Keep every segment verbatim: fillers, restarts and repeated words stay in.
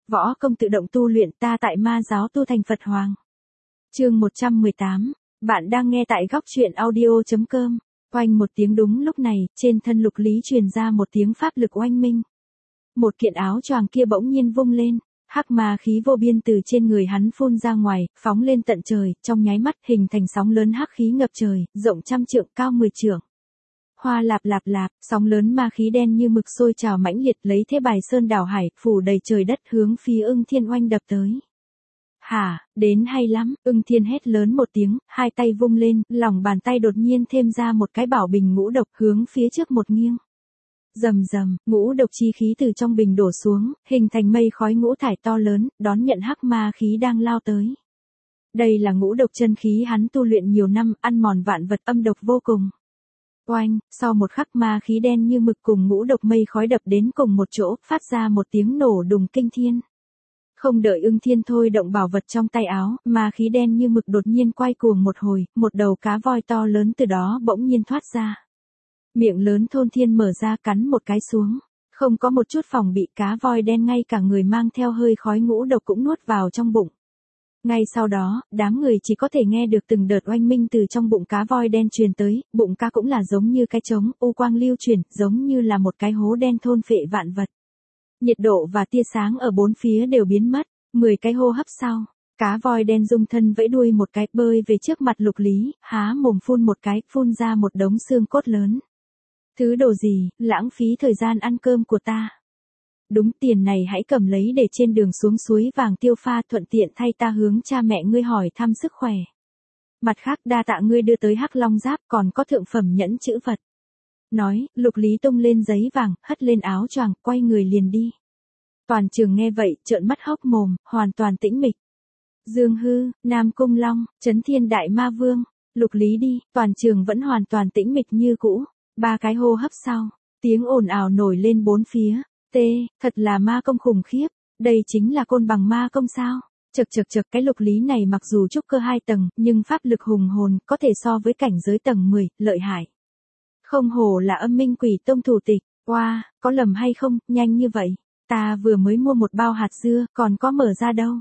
Võ công tự động tu luyện, ta tại ma giáo tu thành Phật Hoàng. Chương một trăm mười tám. Bạn đang nghe tại góc truyện audio chấm com. Oanh một tiếng, đúng lúc này, trên thân Lục Lý truyền ra một tiếng pháp lực oanh minh. Một kiện áo choàng kia bỗng nhiên vung lên, hắc ma khí vô biên từ trên người hắn phun ra ngoài, phóng lên tận trời, trong nháy mắt hình thành sóng lớn hắc khí ngập trời, rộng trăm trượng, cao mười trượng. Hoa lạp lạp lạp, sóng lớn ma khí đen như mực sôi trào mãnh liệt, lấy thế bài sơn đảo hải, phủ đầy trời đất, hướng phía Ưng Thiên oanh đập tới. Hả, đến hay lắm, Ưng Thiên hét lớn một tiếng, hai tay vung lên, lòng bàn tay đột nhiên thêm ra một cái bảo bình ngũ độc, hướng phía trước một nghiêng. Rầm rầm, ngũ độc chi khí từ trong bình đổ xuống, hình thành mây khói ngũ thải to lớn, đón nhận hắc ma khí đang lao tới. Đây là ngũ độc chân khí hắn tu luyện nhiều năm, ăn mòn vạn vật, âm độc vô cùng. Oanh, sau một khắc ma khí đen như mực cùng ngũ độc mây khói đập đến cùng một chỗ, phát ra một tiếng nổ đùng kinh thiên. Không đợi Ưng Thiên thôi động bảo vật trong tay áo, ma khí đen như mực đột nhiên quay cuồng một hồi, một đầu cá voi to lớn từ đó bỗng nhiên thoát ra. Miệng lớn thôn thiên mở ra, cắn một cái xuống, không có một chút phòng bị, cá voi đen ngay cả người mang theo hơi khói ngũ độc cũng nuốt vào trong bụng. Ngay sau đó, đám người chỉ có thể nghe được từng đợt oanh minh từ trong bụng cá voi đen truyền tới, bụng cá cũng là giống như cái trống, u quang lưu chuyển, giống như là một cái hố đen thôn phệ vạn vật. Nhiệt độ và tia sáng ở bốn phía đều biến mất, mười cái hô hấp sau, cá voi đen rung thân vẫy đuôi một cái, bơi về trước mặt Lục Lý, há mồm phun một cái, phun ra một đống xương cốt lớn. Thứ đồ gì, lãng phí thời gian ăn cơm của ta. Đúng, tiền này hãy cầm lấy để trên đường xuống suối vàng tiêu pha, thuận tiện thay ta hướng cha mẹ ngươi hỏi thăm sức khỏe. Mặt khác, đa tạ ngươi đưa tới hắc long giáp, còn có thượng phẩm nhẫn chữ vật. Nói, Lục Lý tung lên giấy vàng, hất lên áo choàng, quay người liền đi. Toàn trường nghe vậy, trợn mắt hốc mồm, hoàn toàn tĩnh mịch. Dương Hư, Nam Cung Long, Chấn Thiên Đại Ma Vương, Lục Lý đi, toàn trường vẫn hoàn toàn tĩnh mịch như cũ. Ba cái hô hấp sau, tiếng ồn ào nổi lên bốn phía. Tê, thật là ma công khủng khiếp, đây chính là côn bằng ma công sao? Chật chật chật, cái Lục Lý này mặc dù trúc cơ hai tầng, nhưng pháp lực hùng hồn, có thể so với cảnh giới tầng mười, lợi hại. Không hổ là Âm Minh Quỷ Tông thủ tịch, oa, wow, có lầm hay không, nhanh như vậy, ta vừa mới mua một bao hạt dưa, còn có mở ra đâu.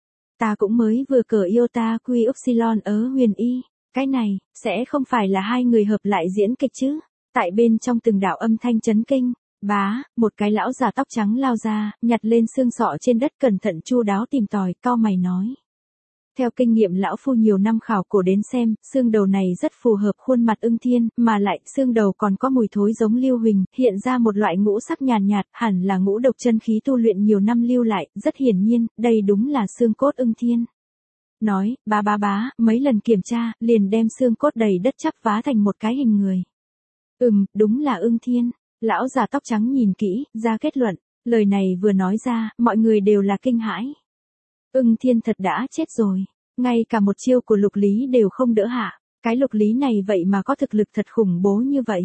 Ta cũng mới vừa cờ yêu ta quy upsilon ở Huyền Y, cái này, sẽ không phải là hai người hợp lại diễn kịch chứ? Tại bên trong từng đạo âm thanh chấn kinh. Bá, một cái lão già tóc trắng lao ra, nhặt lên xương sọ trên đất, cẩn thận chu đáo tìm tòi, cau mày nói. Theo kinh nghiệm lão phu nhiều năm khảo cổ đến xem, xương đầu này rất phù hợp khuôn mặt Ưng Thiên, mà lại xương đầu còn có mùi thối giống lưu huỳnh, hiện ra một loại ngũ sắc nhàn nhạt, nhạt, hẳn là ngũ độc chân khí tu luyện nhiều năm lưu lại, rất hiển nhiên, đây đúng là xương cốt Ưng Thiên. Nói, bá bá bá, mấy lần kiểm tra, liền đem xương cốt đầy đất chắp vá thành một cái hình người. Ừm, đúng là Ưng Thiên. Lão già tóc trắng nhìn kỹ, ra kết luận, lời này vừa nói ra, mọi người đều là kinh hãi. Ưng Thiên thật đã chết rồi, ngay cả một chiêu của Lục Lý đều không đỡ hạ, cái Lục Lý này vậy mà có thực lực thật khủng bố như vậy.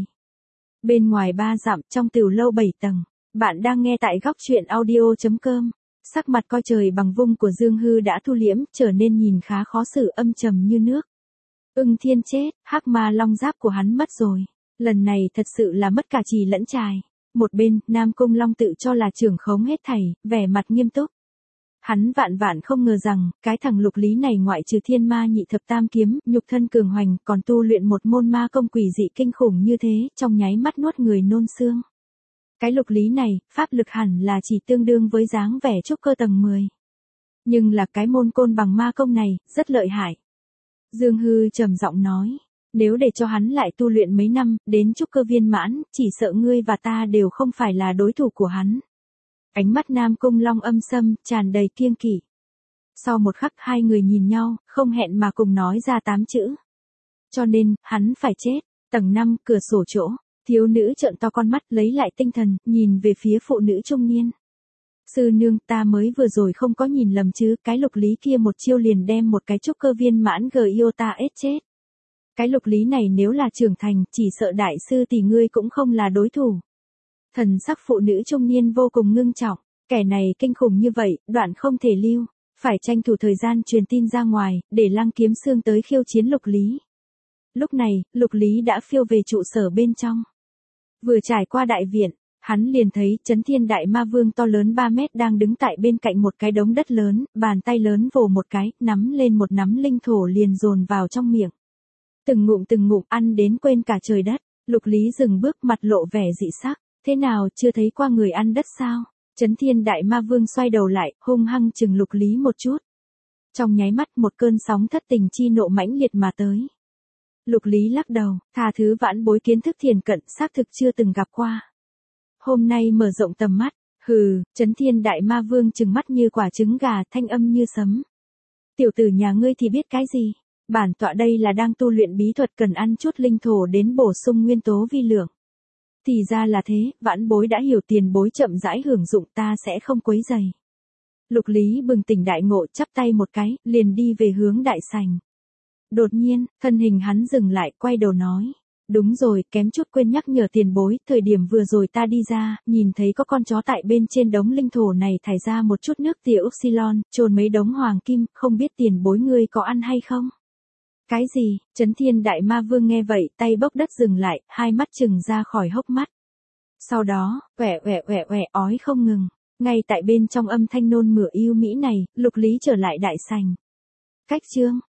Bên ngoài ba dặm, trong tửu lâu bảy tầng, bạn đang nghe tại góc truyện audio chấm com. Sắc mặt coi trời bằng vung của Dương Hư đã thu liễm, trở nên nhìn khá khó xử, âm trầm như nước. Ưng Thiên chết, hắc ma long giáp của hắn mất rồi. Lần này thật sự là mất cả trì lẫn trài. Một bên, Nam Cung Long tự cho là trưởng khống hết thảy, vẻ mặt nghiêm túc. Hắn vạn vạn không ngờ rằng, cái thằng Lục Lý này ngoại trừ thiên ma nhị thập tam kiếm, nhục thân cường hoành, còn tu luyện một môn ma công quỷ dị kinh khủng như thế, trong nháy mắt nuốt người nôn xương. Cái Lục Lý này, pháp lực hẳn là chỉ tương đương với dáng vẻ trúc cơ tầng mười. Nhưng là cái môn côn bằng ma công này, rất lợi hại. Dương Hư trầm giọng nói. Nếu để cho hắn lại tu luyện mấy năm, đến trúc cơ viên mãn, chỉ sợ ngươi và ta đều không phải là đối thủ của hắn. Ánh mắt Nam Cung Long âm sâm, tràn đầy kiêng kỵ. Sau một khắc hai người nhìn nhau, không hẹn mà cùng nói ra tám chữ. Cho nên, hắn phải chết. Tầng năm, cửa sổ chỗ, thiếu nữ trợn to con mắt lấy lại tinh thần, nhìn về phía phụ nữ trung niên. Sư nương, ta mới vừa rồi không có nhìn lầm chứ, cái Lục Lý kia một chiêu liền đem một cái trúc cơ viên mãn gờ yêu ta ết chết. Cái Lục Lý này nếu là trưởng thành, chỉ sợ đại sư thì ngươi cũng không là đối thủ. Thần sắc phụ nữ trung niên vô cùng ngưng trọng, kẻ này kinh khủng như vậy, đoạn không thể lưu, phải tranh thủ thời gian truyền tin ra ngoài, để Lăng Kiếm Xương tới khiêu chiến Lục Lý. Lúc này, Lục Lý đã phiêu về trụ sở bên trong. Vừa trải qua đại viện, Hắn liền thấy Chấn Thiên Đại Ma Vương to lớn ba mét đang đứng tại bên cạnh một cái đống đất lớn, bàn tay lớn vồ một cái, nắm lên một nắm linh thổ liền dồn vào trong miệng. Từng ngụm từng ngụm ăn đến quên cả trời đất, Lục Lý dừng bước mặt lộ vẻ dị sắc, thế nào chưa thấy qua người ăn đất sao? Chấn Thiên Đại Ma Vương xoay đầu lại, hung hăng chừng Lục Lý một chút. Trong nháy mắt một cơn sóng thất tình chi nộ mãnh liệt mà tới. Lục Lý lắc đầu, tha thứ vãn bối kiến thức thiền cận xác thực chưa từng gặp qua. Hôm nay mở rộng tầm mắt, hừ, Chấn Thiên Đại Ma Vương trừng mắt như quả trứng gà, thanh âm như sấm. Tiểu tử nhà ngươi thì biết cái gì? Bản tọa đây là đang tu luyện bí thuật cần ăn chút linh thổ đến bổ sung nguyên tố vi lượng. Thì ra là thế, vãn bối đã hiểu, tiền bối chậm rãi hưởng dụng, ta sẽ không quấy rầy. Lục Lý bừng tỉnh đại ngộ, chắp tay một cái, liền đi về hướng đại sảnh. Đột nhiên, thân hình hắn dừng lại, quay đầu nói. Đúng rồi, kém chút quên nhắc nhở tiền bối, thời điểm vừa rồi ta đi ra, nhìn thấy có con chó tại bên trên đống linh thổ này thải ra một chút nước tiểu Upsilon, trồn mấy đống hoàng kim, không biết tiền bối ngươi có ăn hay không? Cái gì? Chấn Thiên Đại Ma Vương nghe vậy, tay bốc đất dừng lại, hai mắt trừng ra khỏi hốc mắt. Sau đó, quẹ quẹ quẹ quẹ ói không ngừng. Ngay tại bên trong âm thanh nôn mửa yêu mỹ này, Lục Lý trở lại đại sảnh. Cách chương